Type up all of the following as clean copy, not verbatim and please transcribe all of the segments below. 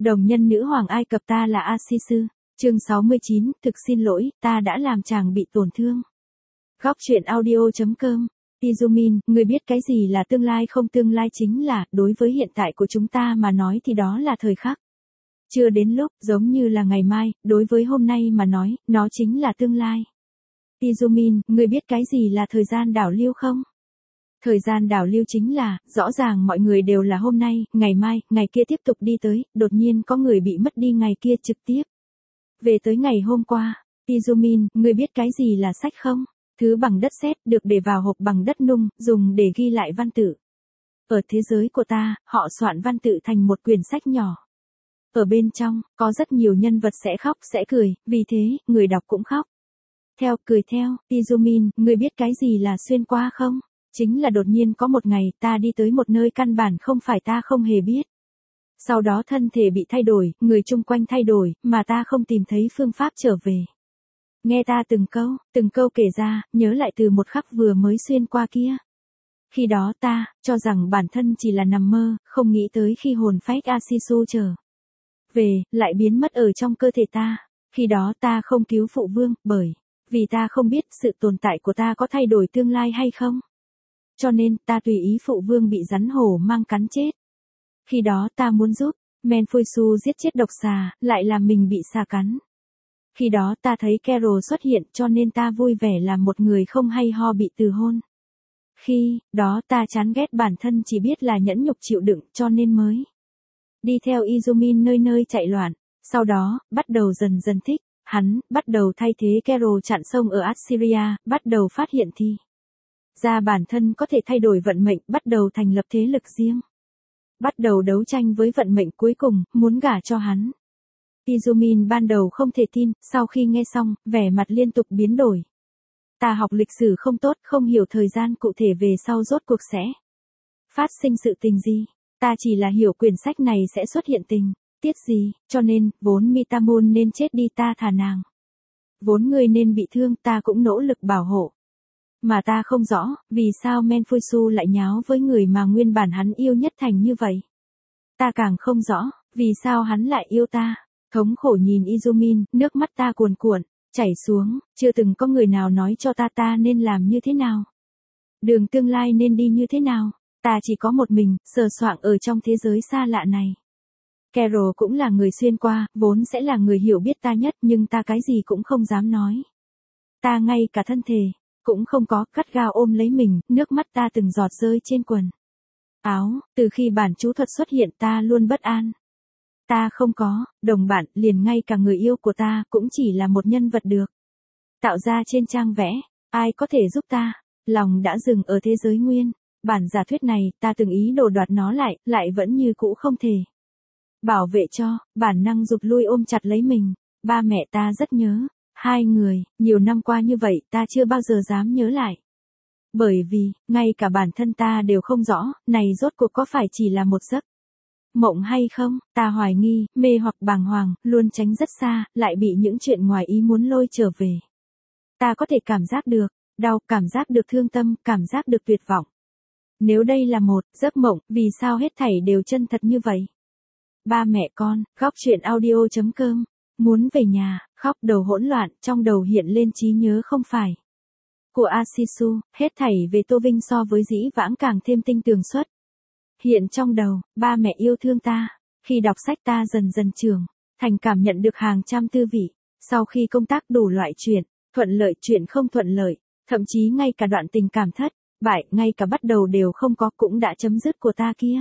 Đồng nhân nữ hoàng Ai Cập ta là Asisu. Chương 69, thực xin lỗi, ta đã làm chàng bị tổn thương. Góc truyện audio.com. Izumin, người biết cái gì là tương lai không? Tương lai chính là, đối với hiện tại của chúng ta mà nói thì đó là thời khắc. Chưa đến lúc, giống như là ngày mai, đối với hôm nay mà nói, nó chính là tương lai. Izumin, người biết cái gì là thời gian đảo lưu không? Thời gian đảo lưu chính là, rõ ràng mọi người đều là hôm nay, ngày mai, ngày kia tiếp tục đi tới, đột nhiên có người bị mất đi ngày kia trực tiếp về tới ngày hôm qua. Izumin, người biết cái gì là sách không? Thứ bằng đất sét được để vào hộp bằng đất nung, dùng để ghi lại văn tự. Ở thế giới của ta, họ soạn văn tự thành một quyển sách nhỏ. Ở bên trong, có rất nhiều nhân vật sẽ khóc sẽ cười, vì thế, người đọc cũng khóc. Theo, cười theo. Izumin, người biết cái gì là xuyên qua không? Chính là đột nhiên có một ngày, ta đi tới một nơi căn bản không phải ta không hề biết. Sau đó thân thể bị thay đổi, người chung quanh thay đổi, mà ta không tìm thấy phương pháp trở về. Nghe ta từng câu kể ra, nhớ lại từ một khắc vừa mới xuyên qua kia. Khi đó ta, cho rằng bản thân chỉ là nằm mơ, không nghĩ tới khi hồn phách Asisu trở về, lại biến mất ở trong cơ thể ta. Khi đó ta không cứu phụ vương, bởi vì ta không biết sự tồn tại của ta có thay đổi tương lai hay không. Cho nên, ta tùy ý phụ vương bị rắn hổ mang cắn chết. Khi đó ta muốn giúp Menfuisu giết chết độc xà, lại làm mình bị xà cắn. Khi đó ta thấy Carol xuất hiện cho nên ta vui vẻ làm một người không hay ho bị từ hôn. Khi đó ta chán ghét bản thân chỉ biết là nhẫn nhục chịu đựng cho nên mới đi theo Izumin nơi nơi chạy loạn. Sau đó, bắt đầu dần dần thích hắn, bắt đầu thay thế Carol chặn sông ở Assyria, bắt đầu phát hiện thì ra bản thân có thể thay đổi vận mệnh, bắt đầu thành lập thế lực riêng. Bắt đầu đấu tranh với vận mệnh, cuối cùng, muốn gả cho hắn. Izumin ban đầu không thể tin, sau khi nghe xong, vẻ mặt liên tục biến đổi. Ta học lịch sử không tốt, không hiểu thời gian cụ thể về sau rốt cuộc sẽ phát sinh sự tình gì. Ta chỉ là hiểu quyển sách này sẽ xuất hiện tình tiết gì, cho nên, vốn Mitamun nên chết đi ta thà nàng. Vốn người nên bị thương ta cũng nỗ lực bảo hộ. Mà ta không rõ, vì sao Menfuisu lại nháo với người mà nguyên bản hắn yêu nhất thành như vậy. Ta càng không rõ, vì sao hắn lại yêu ta. Thống khổ nhìn Izumin, nước mắt ta cuồn cuộn, chảy xuống, chưa từng có người nào nói cho ta nên làm như thế nào. Đường tương lai nên đi như thế nào. Ta chỉ có một mình, sờ soạng ở trong thế giới xa lạ này. Carol cũng là người xuyên qua, vốn sẽ là người hiểu biết ta nhất nhưng ta cái gì cũng không dám nói. Ta ngay cả thân thể cũng không có, gắt gao ôm lấy mình, nước mắt ta từng giọt rơi trên quần áo. Từ khi bản chú thuật xuất hiện ta luôn bất an. Ta không có đồng bạn, liền ngay cả người yêu của ta cũng chỉ là một nhân vật được tạo ra trên trang vẽ. Ai có thể giúp ta? Lòng đã dừng ở thế giới nguyên bản giả thuyết này, ta từng ý đồ đoạt nó lại vẫn như cũ không thể bảo vệ cho, bản năng rụt lui ôm chặt lấy mình. Ba mẹ ta rất nhớ hai người, nhiều năm qua như vậy ta chưa bao giờ dám nhớ lại. Bởi vì, ngay cả bản thân ta đều không rõ, này rốt cuộc có phải chỉ là một giấc mộng hay không. Ta hoài nghi, mê hoặc bàng hoàng, luôn tránh rất xa, lại bị những chuyện ngoài ý muốn lôi trở về. Ta có thể cảm giác được đau, cảm giác được thương tâm, cảm giác được tuyệt vọng. Nếu đây là một giấc mộng, vì sao hết thảy đều chân thật như vậy? Ba mẹ con, góc truyện audio.com. Muốn về nhà, khóc đầu hỗn loạn, trong đầu hiện lên trí nhớ không phải của Asisu, hết thảy về Tô Vinh so với dĩ vãng càng thêm tinh tường xuất hiện trong đầu. Ba mẹ yêu thương ta. Khi đọc sách ta dần dần trưởng thành, cảm nhận được hàng trăm tư vị. Sau khi công tác đủ loại chuyện, thuận lợi chuyện không thuận lợi, thậm chí ngay cả đoạn tình cảm thất bại, ngay cả bắt đầu đều không có cũng đã chấm dứt của ta kia.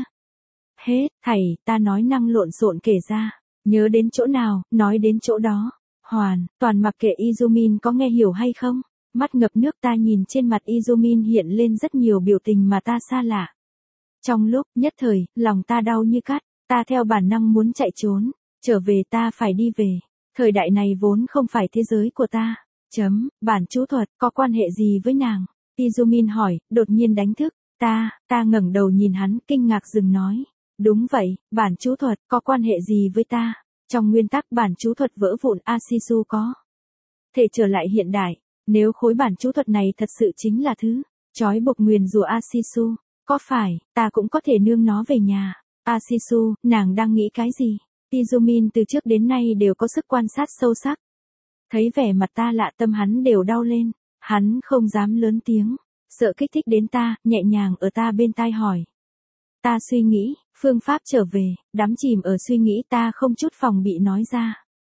Hết thảy, ta nói năng lộn xộn kể ra. Nhớ đến chỗ nào, nói đến chỗ đó. Hoàn toàn mặc kệ Izumin có nghe hiểu hay không. Mắt ngập nước ta nhìn trên mặt Izumin hiện lên rất nhiều biểu tình mà ta xa lạ. Trong lúc nhất thời, lòng ta đau như cắt. Ta theo bản năng muốn chạy trốn. Trở về, ta phải đi về. Thời đại này vốn không phải thế giới của ta. Bản chú thuật có quan hệ gì với nàng? Izumin hỏi, đột nhiên đánh thức. Ta ngẩng đầu nhìn hắn, kinh ngạc dừng nói. Đúng vậy, bản chú thuật có quan hệ gì với ta? Trong nguyên tắc bản chú thuật vỡ vụn Asisu có thể trở lại hiện đại. Nếu khối bản chú thuật này thật sự chính là thứ trói buộc nguyền rủa Asisu, có phải ta cũng có thể nương nó về nhà? Asisu, nàng đang nghĩ cái gì? Izumin từ trước đến nay đều có sức quan sát sâu sắc. Thấy vẻ mặt ta lạ, tâm hắn đều đau lên. Hắn không dám lớn tiếng, sợ kích thích đến ta, nhẹ nhàng ở ta bên tai hỏi. Ta suy nghĩ, phương pháp trở về, đắm chìm ở suy nghĩ, ta không chút phòng bị nói ra.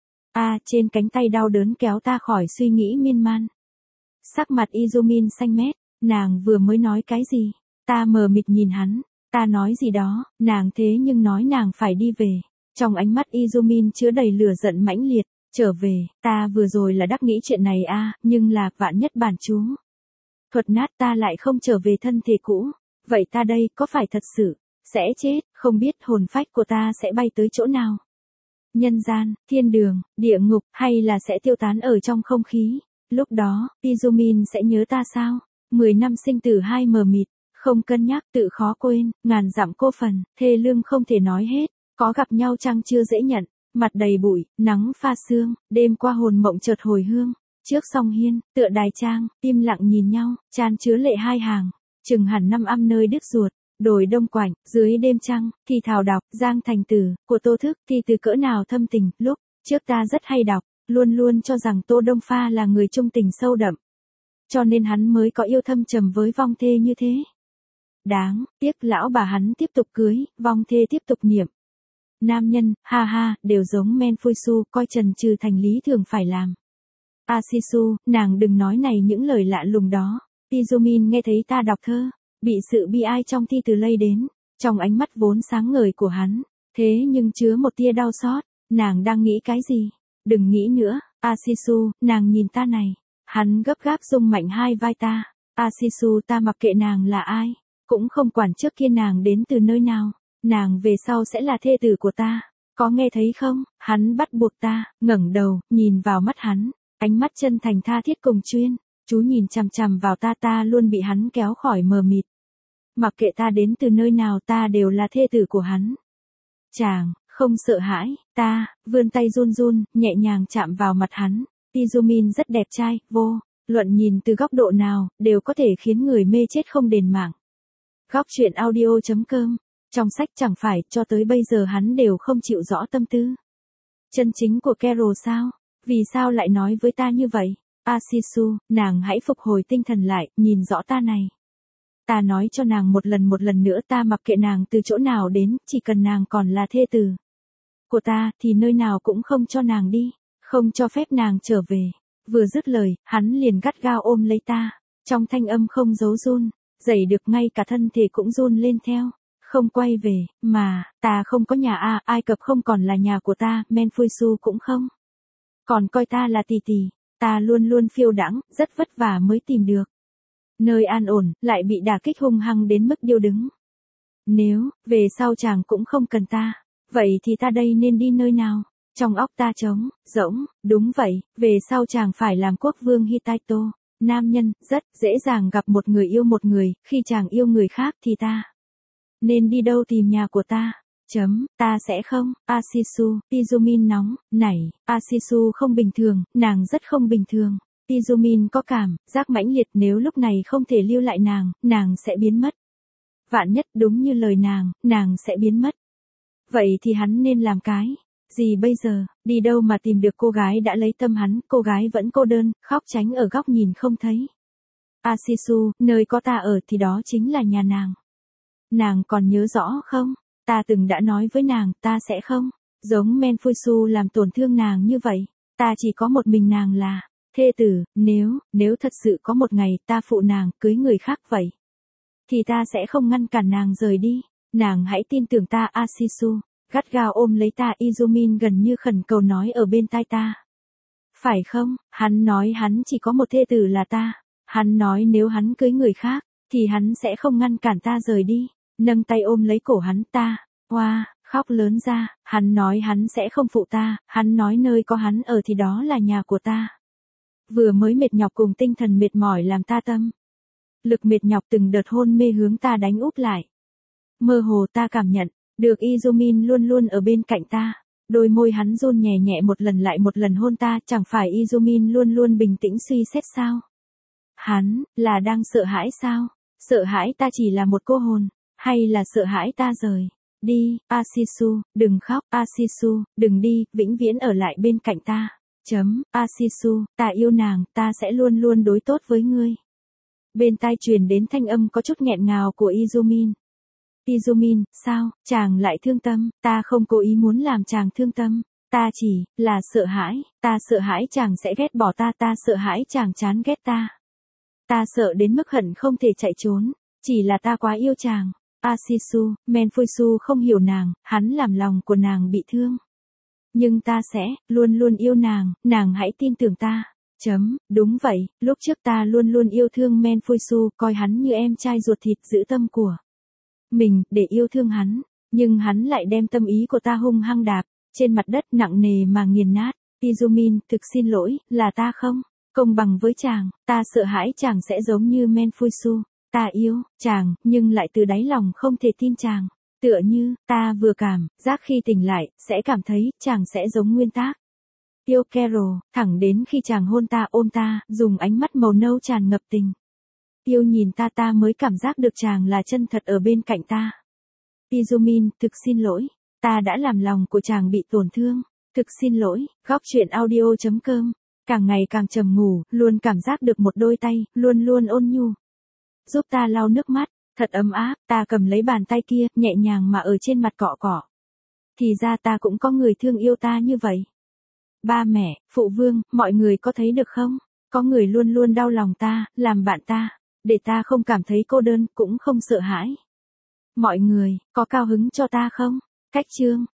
Trên cánh tay đau đớn kéo ta khỏi suy nghĩ miên man. Sắc mặt Izumin xanh mét, nàng vừa mới nói cái gì? Ta mờ mịt nhìn hắn, ta nói gì đó, nàng thế nhưng nói nàng phải đi về. Trong ánh mắt Izumin chứa đầy lửa giận mãnh liệt, trở về, ta vừa rồi là đắc nghĩ chuyện này nhưng là vạn nhất bản chú. Thuật nát ta lại không trở về thân thể cũ, vậy ta đây có phải thật sự sẽ chết, không biết hồn phách của ta sẽ bay tới chỗ nào? Nhân gian, thiên đường, địa ngục hay là sẽ tiêu tán ở trong không khí? Lúc đó, Izumin sẽ nhớ ta sao? 10 năm sinh tử hai mờ mịt, không cân nhắc tự khó quên, ngàn dặm cô phần, thê lương không thể nói hết, có gặp nhau chăng chưa dễ nhận, mặt đầy bụi, nắng pha sương, đêm qua hồn mộng chợt hồi hương, trước song hiên, tựa đài trang, im lặng nhìn nhau, chan chứa lệ hai hàng, chừng hẳn năm âm nơi đứt ruột. Đồi đông quạnh, dưới đêm trăng, thì thảo đọc, Giang Thành Tử, của Tô Thức, thì từ cỡ nào thâm tình, lúc trước ta rất hay đọc, luôn luôn cho rằng Tô Đông Pha là người trung tình sâu đậm. Cho nên hắn mới có yêu thâm trầm với vong thê như thế. Đáng tiếc lão bà hắn tiếp tục cưới, vong thê tiếp tục niệm. Nam nhân, đều giống men phôi su, coi trần trừ thành lý thường phải làm. Sisu, nàng đừng nói này những lời lạ lùng đó. Izumin nghe thấy ta đọc thơ, bị sự bi ai trong thi từ lây đến, trong ánh mắt vốn sáng ngời của hắn, thế nhưng chứa một tia đau xót. Nàng đang nghĩ cái gì? Đừng nghĩ nữa, Sisu, nàng nhìn ta này. Hắn gấp gáp rung mạnh hai vai ta. Sisu, ta mặc kệ nàng là ai, cũng không quản trước kia nàng đến từ nơi nào, nàng về sau sẽ là thê tử của ta, có nghe thấy không? Hắn bắt buộc ta ngẩng đầu, nhìn vào mắt hắn, ánh mắt chân thành tha thiết cùng chuyên, chú nhìn chằm chằm vào ta, ta luôn bị hắn kéo khỏi mờ mịt. Mặc kệ ta đến từ nơi nào, ta đều là thê tử của hắn. Chàng không sợ hãi, ta vươn tay run run, nhẹ nhàng chạm vào mặt hắn. Izumin rất đẹp trai, vô luận nhìn từ góc độ nào, đều có thể khiến người mê chết không đền mạng. Góc truyện audio.com. Trong sách chẳng phải, cho tới bây giờ hắn đều không chịu rõ tâm tư chân chính của Carol sao? Vì sao lại nói với ta như vậy? Sisu, nàng hãy phục hồi tinh thần lại, nhìn rõ ta này. Ta nói cho nàng một lần nữa, ta mặc kệ nàng từ chỗ nào đến, chỉ cần nàng còn là thê tử của ta, thì nơi nào cũng không cho nàng đi, không cho phép nàng trở về. Vừa dứt lời, hắn liền gắt gao ôm lấy ta, trong thanh âm không giấu run, dày được ngay cả thân thể cũng run lên theo. Không quay về, mà, ta không có nhà Ai Cập không còn là nhà của ta, Menfuisu cũng không. Còn coi ta là tỷ tỷ, ta luôn luôn phiêu đãng, rất vất vả mới tìm được nơi an ổn, lại bị đả kích hung hăng đến mức điêu đứng. Nếu, về sau chàng cũng không cần ta, vậy thì ta đây nên đi nơi nào? Trong óc ta trống rỗng, đúng vậy, về sau chàng phải làm quốc vương Hittito. Nam nhân, rất dễ dàng gặp một người yêu một người, khi chàng yêu người khác thì ta nên đi đâu tìm nhà của ta? Ta sẽ không, Sisu, Izumin nóng, nảy, Sisu không bình thường, nàng rất không bình thường. Izumin có cảm giác mãnh liệt, nếu lúc này không thể lưu lại nàng sẽ biến mất. Vạn nhất đúng như lời nàng sẽ biến mất. Vậy thì hắn nên làm cái gì bây giờ? Đi đâu mà tìm được cô gái đã lấy tâm hắn? Cô gái vẫn cô đơn, khóc tránh ở góc nhìn không thấy. Sisu, nơi có ta ở thì đó chính là nhà nàng. Nàng còn nhớ rõ không? Ta từng đã nói với nàng, ta sẽ không giống Menfuisu làm tổn thương nàng như vậy. Ta chỉ có một mình nàng là thê tử, nếu thật sự có một ngày ta phụ nàng cưới người khác vậy, thì ta sẽ không ngăn cản nàng rời đi. Nàng hãy tin tưởng ta. Sisu gắt gao ôm lấy ta. Izumin gần như khẩn cầu nói ở bên tai ta. Phải không? Hắn nói hắn chỉ có một thê tử là ta. Hắn nói nếu hắn cưới người khác, thì hắn sẽ không ngăn cản ta rời đi. Nâng tay ôm lấy cổ hắn, ta khóc lớn ra. Hắn nói hắn sẽ không phụ ta, hắn nói nơi có hắn ở thì đó là nhà của ta. Vừa mới mệt nhọc cùng tinh thần mệt mỏi làm ta tâm lực mệt nhọc, từng đợt hôn mê hướng ta đánh úp lại. Mơ hồ ta cảm nhận được Izumin luôn luôn ở bên cạnh ta. Đôi môi hắn run nhẹ nhẹ một lần lại một lần hôn ta. Chẳng phải Izumin luôn luôn bình tĩnh suy xét sao? Hắn là đang sợ hãi sao? Sợ hãi ta chỉ là một cô hồn, hay là sợ hãi ta rời Đi, Asisu, đừng khóc, Asisu, đừng đi, vĩnh viễn ở lại bên cạnh ta. Asisu, ta yêu nàng, ta sẽ luôn luôn đối tốt với ngươi. Bên tai truyền đến thanh âm có chút nghẹn ngào của Izumin. Izumin, sao, chàng lại thương tâm, ta không cố ý muốn làm chàng thương tâm. Ta chỉ là sợ hãi, ta sợ hãi chàng sẽ ghét bỏ ta, ta sợ hãi chàng chán ghét ta. Ta sợ đến mức hận không thể chạy trốn, chỉ là ta quá yêu chàng. Asisu, Menfuisu không hiểu nàng, hắn làm lòng của nàng bị thương. Nhưng ta sẽ luôn luôn yêu nàng hãy tin tưởng ta. Đúng vậy, lúc trước ta luôn luôn yêu thương Menfuisu, coi hắn như em trai ruột thịt giữ tâm của mình, để yêu thương hắn. Nhưng hắn lại đem tâm ý của ta hung hăng đạp trên mặt đất nặng nề mà nghiền nát. Izumin, thực xin lỗi, là ta không công bằng với chàng, ta sợ hãi chàng sẽ giống như Menfuisu. Ta yêu chàng, nhưng lại từ đáy lòng không thể tin chàng. Tựa như, ta vừa cảm giác khi tỉnh lại, sẽ cảm thấy chàng sẽ giống nguyên tác. Yêu Carol, thẳng đến khi chàng hôn ta ôm ta, dùng ánh mắt màu nâu tràn ngập tình. Yêu nhìn ta, ta mới cảm giác được chàng là chân thật ở bên cạnh ta. Izumin, thực xin lỗi, ta đã làm lòng của chàng bị tổn thương. Thực xin lỗi. Góc truyện audio.com. Càng ngày càng trầm ngủ, luôn cảm giác được một đôi tay, luôn luôn ôn nhu. Giúp ta lau nước mắt, thật ấm áp, ta cầm lấy bàn tay kia, nhẹ nhàng mà ở trên mặt cọ cọ. Thì ra ta cũng có người thương yêu ta như vậy. Ba mẹ, phụ vương, mọi người có thấy được không? Có người luôn luôn đau lòng ta, làm bạn ta, để ta không cảm thấy cô đơn, cũng không sợ hãi. Mọi người, có cao hứng cho ta không? Cách chương